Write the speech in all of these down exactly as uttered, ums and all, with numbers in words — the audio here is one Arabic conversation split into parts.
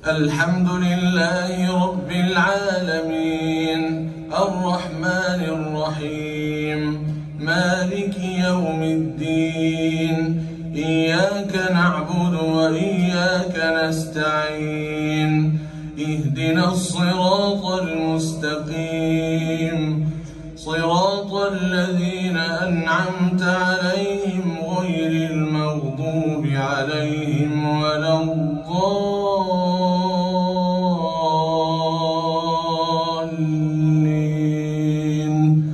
الحمد لله رب العالمين الرحمن الرحيم مالك يوم الدين إياك نعبد وإياك نستعين اهدنا الصراط المستقيم صراط الذين أنعمت عليهم غير المغضوب عليهم ولا الضالين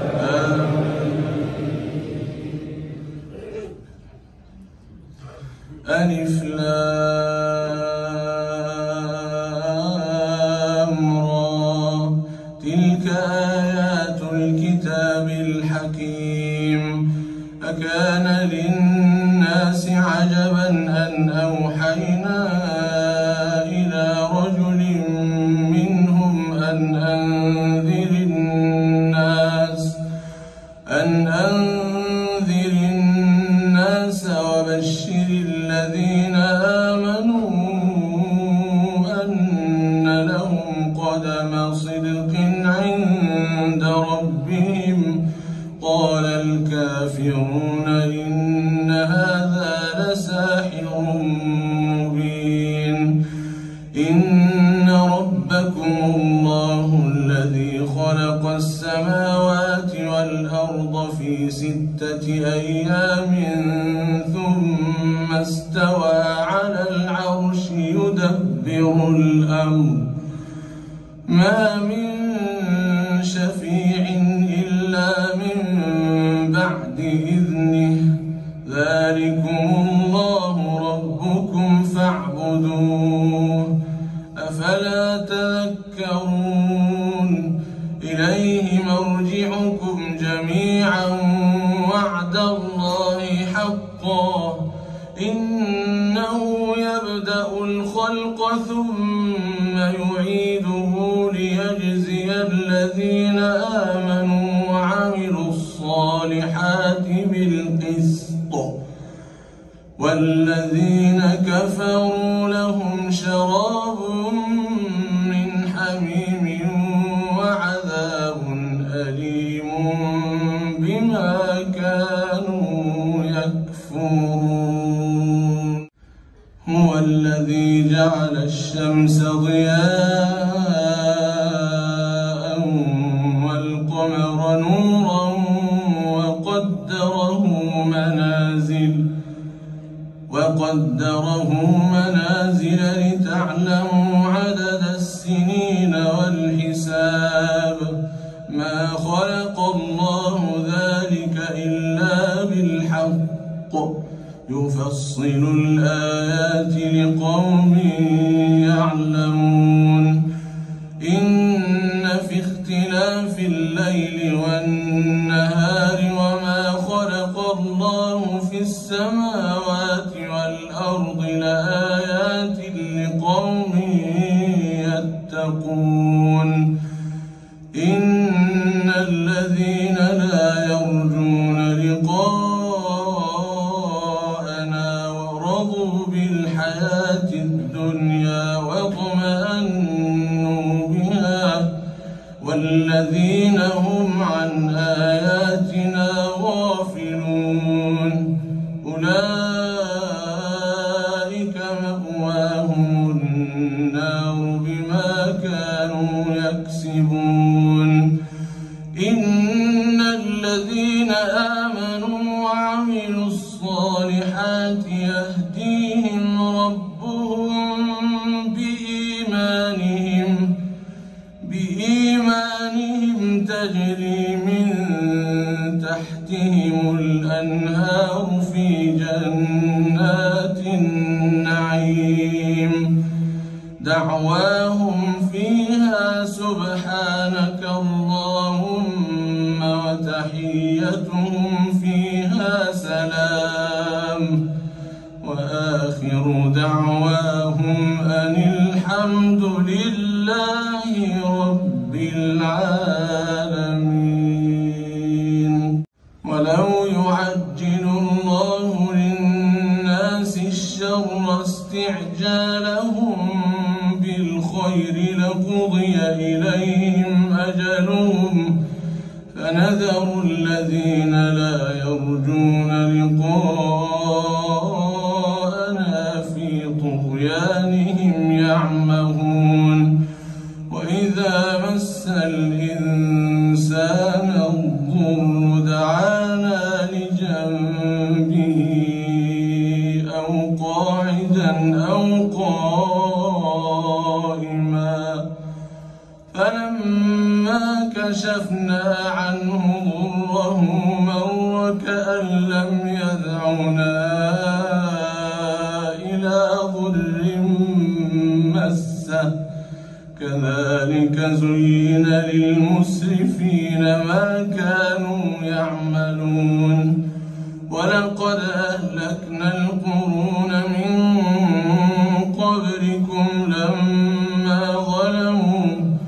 ألف لام را تلك آيات الكتاب الحكيم أكان للناس عجبا أن أوحينا إلى رجل منهم أن أنذر الناس أن أنذر الناس وبشر الذين آمنوا أن لهم قدم صدق عند ربهم قال الكافرون إن هذا لساحر مبين إن ربكم الله الذي خلق السماوات والأرض في ستة أيام ثم استوى على العرش يدبر الأمر ما من شفيع إلا من بعد إذنه ذلكم الله ربكم فاعبدوه أفلا تذكرون إليه مرجعكم جميعا وعد الله حقا إنه يبدأ الخلق ثم يعيده ليجزي الذين آمنوا وعملوا الصالحات بالقسط والذين كفروا لهم شراب من حميم وعذاب أليم بما كانوا يكفرون هو الذي جعل الشمس ضياء والقمر نورا وقدره منازل وقدره منازل لتعلموا عدد السنين والحساب ما خلق الله ذلك إلا بالحق يفصل الآيات لقوم يعلمون إن في اختلاف الليل والنهار وما خلق الله في السماوات والأرض لآيات لقوم يتقون إن الذين لا يرجون لقاءنا ورضوا بالحياة الدنيا واطمأنوا بها والذين هم عن آياتنا غافلون أولئك مأواهم النار بما كانوا يكسبون إن الذين آمنوا وعملوا الصالحات يهديهم ربهم بإيمانهم بإيمانهم تجري من تحتهم الأنهار في جنات النعيم دعواهم فيها سبحانك اللهم وتحيتهم فيها سلام وآخر دعواهم أن الحمد لله رب العالمين ولو يعجل الله للناس الشر استعجالهم قضي إليهم أجلهم فنذر الذين لا يرجون لقاءنا في طغيانهم يعمهون وإذا مس الإنسان الضر دعانا لجنبه أو قاعدا أو قائما فلما كشفنا عنه ضره مر كأن لم يدعنا إلى ضر مسه كذلك زين للمسرفين ما كانوا يعملون ولقد أهلكنا القرون من قبلكم لما ظلموا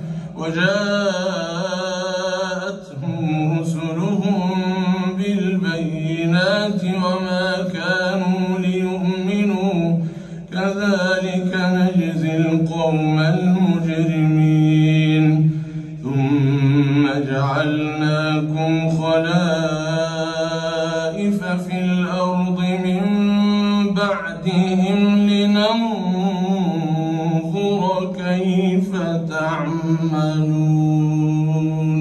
وجاءتهم رسلهم بالبينات وما كانوا ليؤمنوا كذلك نجزي القوم المجرمين ثم جعلناكم خلائف في الأرض من بعدهم لننظر كيف تعملون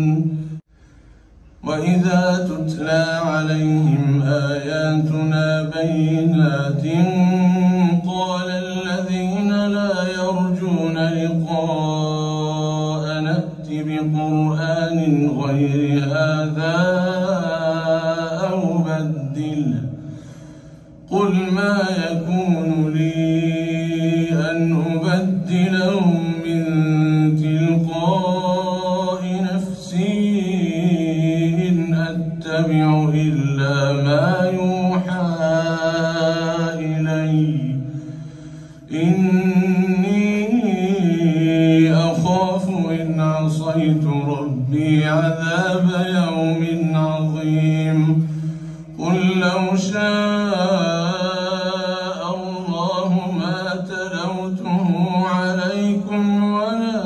وإذا تتلى عليهم آياتنا بينات قال الذين لا يرجون لقاء نأت بقرآن غير هذا أو بدله قل ما يكون لي أن أبدله من تلقاء نفسي إن أتبع إلا ما يوحى إلي إني أخاف إن عصيت ربي عذاب يوم عظيم قل لو شاء الله ما تلوته عليكم ولا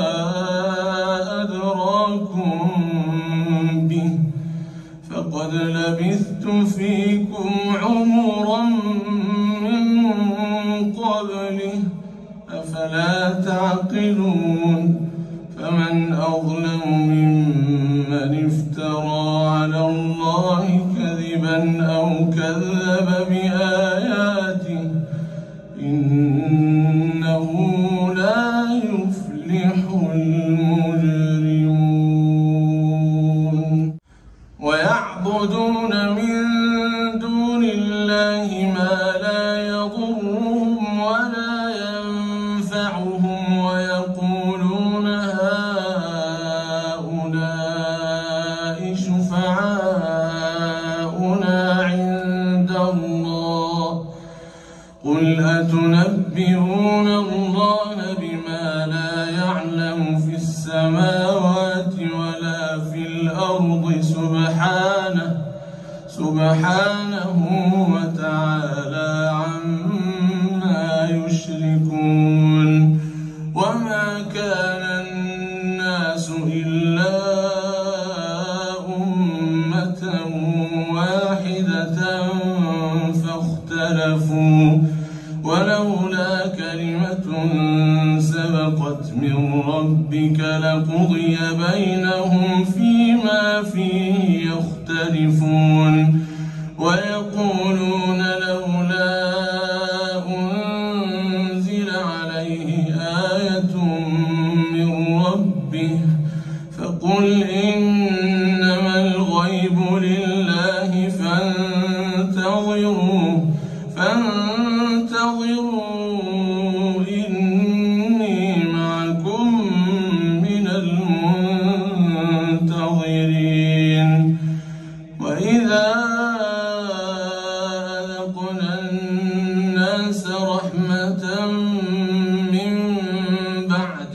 أدراكم به فقد لبثت فيكم عمرا من قبله أفلا تعقلون فمن أظلم ممن افترى على الله كذبا أو كذب بآياته إنه لا يفلح المجرمون ويعبدون من دون الله ما لا يضرهم ولا ينفعهم ويقولون هؤلاء شفعاؤنا عند الله قل أتنبئون الله بما لا يعلم في السماوات ولا في الأرض سبحانه سبحانه وتعالى عما يشركون وما كان الناس إلا أمة واحدة فاختلفوا ولولا كلمة سبقت من ربك لقضي بينهم فيما فيه يختلفون ويقولون لولا أنزل عليه آية من ربه فقل إنما الغيب لله فانتظروا فانتظروا إني معكم من المنتظرين وإذا أذقنا الناس رحمة من بعد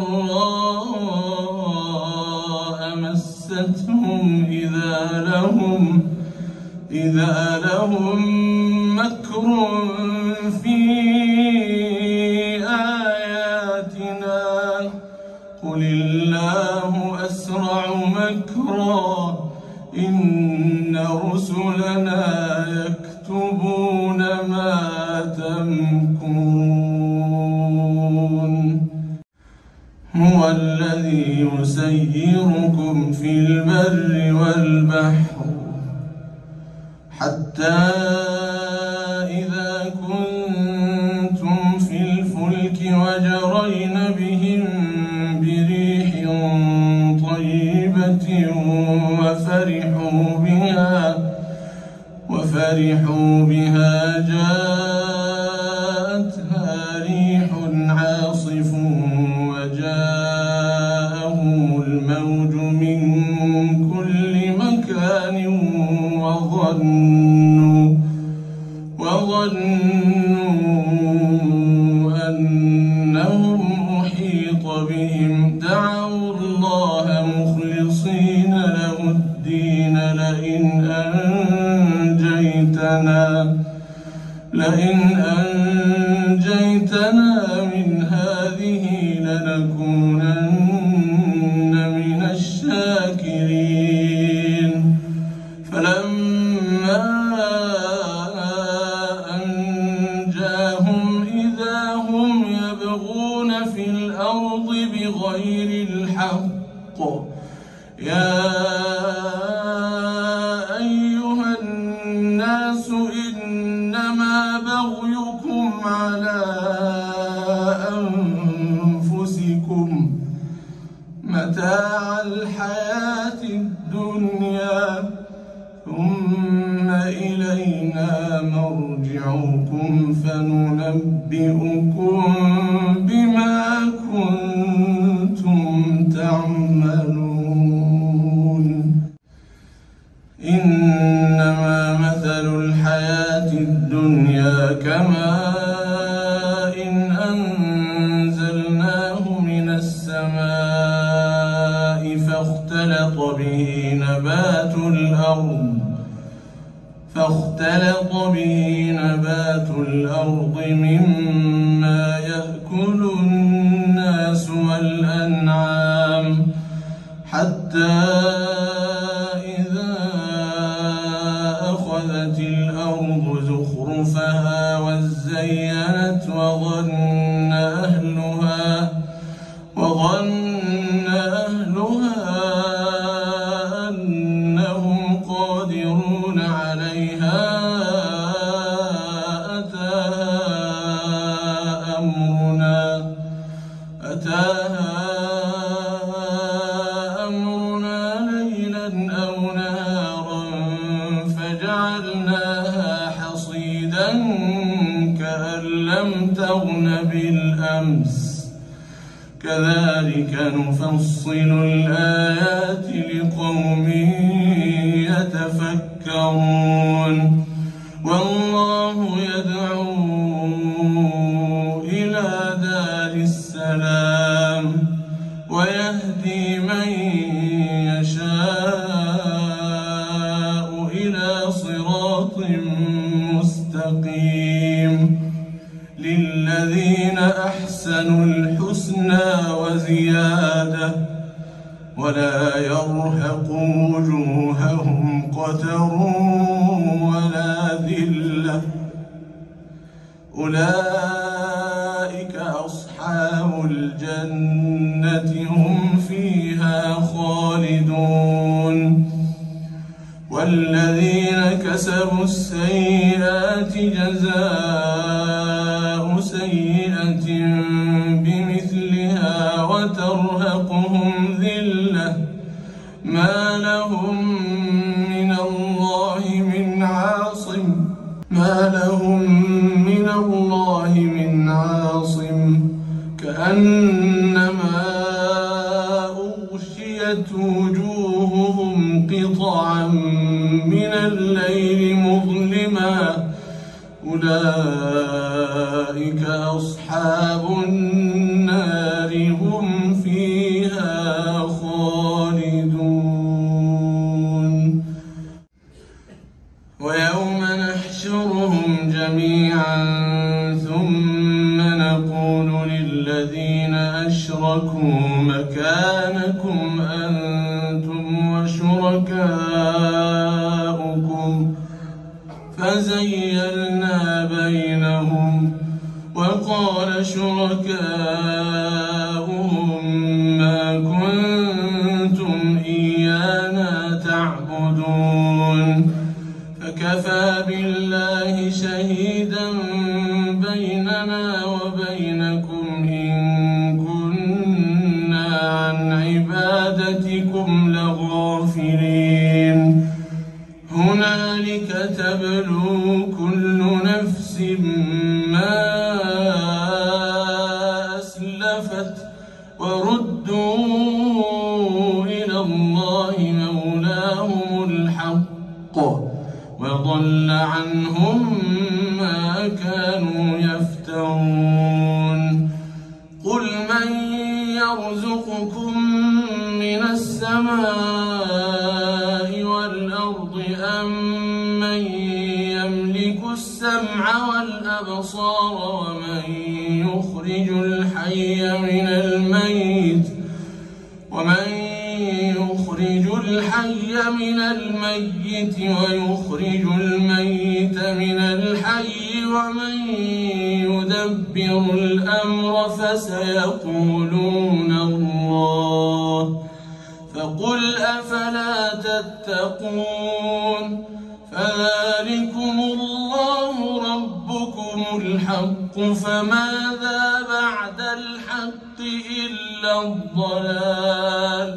ضراء مستهم إذا لهم إذا لهم مكر في آياتنا مكرا إن رسلنا يكتبون ما تمكرون هو الذي يسيركم في البر والبحر حتى إذا كنتم في الفلك وجرين بهم بريح طيبة وفرحوا بها وفرحوا بها جاءتها ريح عاصف وجاءهم الموج من كل مكان وظنوا وظنوا أنهم أحيط بهم دعوا الله مخلصين له الدين لئن أنجيتنا لئن أنجيتنا من هذه لنكونن من الشاكرين فلما أنجاهم إذا هم يبغون في الأرض بغير الحق يا أيها الناس إنما بغيكم على أنفسكم متاع الحياة الدنيا ثم إلينا مرجعكم فننبئكم بما كنتم تعملون إنما مثل الحياة الدنيا كماء إن أنزلناه من السماء فاختلط به نبات الأرض فاختلط به نبات الأرض مما يأكل الناس والأنعام حتى إذا أخذت الأرض زخرفها وزينت وظن أهلها وظن أهلها أنهم قادرون عليها أتاها أمرنا أتاها أمرنا ليلا أو نهارا فجعلناها حصيدا كأن لم تغن بالأمس كذلك نفصل الآيات لقوم يتفكرون والله يدعو إلى دار السلام ويهدي من يشاء إلى صراط مستقيم للذين أحسنوا الحسنى وزيادة ولا يرهق وجوههم قتر ولا ذلة أولئك أصحاب الجنة هم فيها خالدون والذين كسبوا السيئات جزاء سيئة بمثلها وترهقهم ذلة ما لهم من الله من عاصم ما لهم من الله من عاصم كأنما أغشيت وجوههم قطعا من الليل مظلما أولئك أصحاب النار هم فيها خالدون ويوم نحشرهم جميعا ثم نقول للذين أشركوا مكانكم أنتم شركاؤكم فزيلنا بينهم وقال شركاؤهم ما كنتم إيانا تعبدون فكفى بالله شهيدا بيننا وبينكم إن كنا عن عبادتكم لغافلين هنالك تبلو كل نفس ما أسلفت وردوا إلى الله مولاهم الحق وضل عنهم ما كانوا يفترون قل من يرزقكم من السماء والأرض أم من يملك السمع والأبصار ومن يخرج الحي من الميت ومن يخرج الحي من الميت ويخرج الميت من الحي ومن يدبر الأمر فسيقولون الله فقل أفلا تتقون فذلكم الله ربكم الحق فماذا بعد الحق إلا الضلال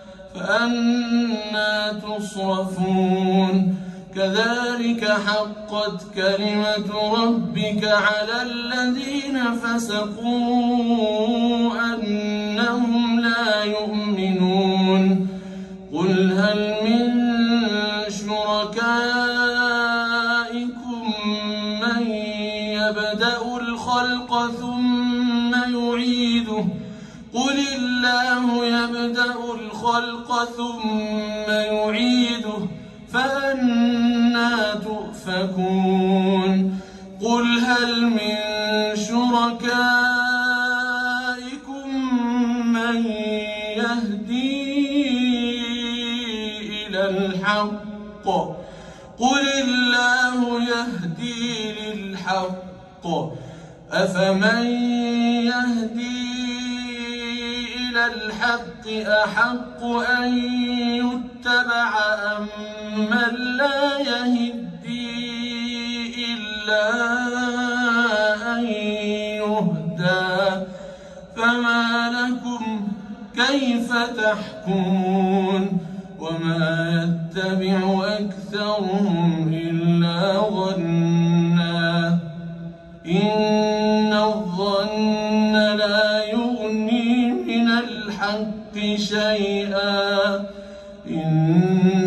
فأنى تصرفون كذلك حقت كلمة ربك على الذين فسقوا أنهم لا يؤمنون قل هل من شركائكم من يبدأ الخلق ثم يعيده قل الله يبدأ الخلق ثم يعيده فأنى تؤفكون قل هل من شركائكم من يهدي إلى الحق قل الله يهدي للحق أفمن يهدي إلى الحق أحق أن يتبع أم من لا يهدي إلا أن يهدى فما لكم كيف تحكمون وما يتبع أكثرهم إلا ظنا إن الظن لا يغني من الحق شيئا إن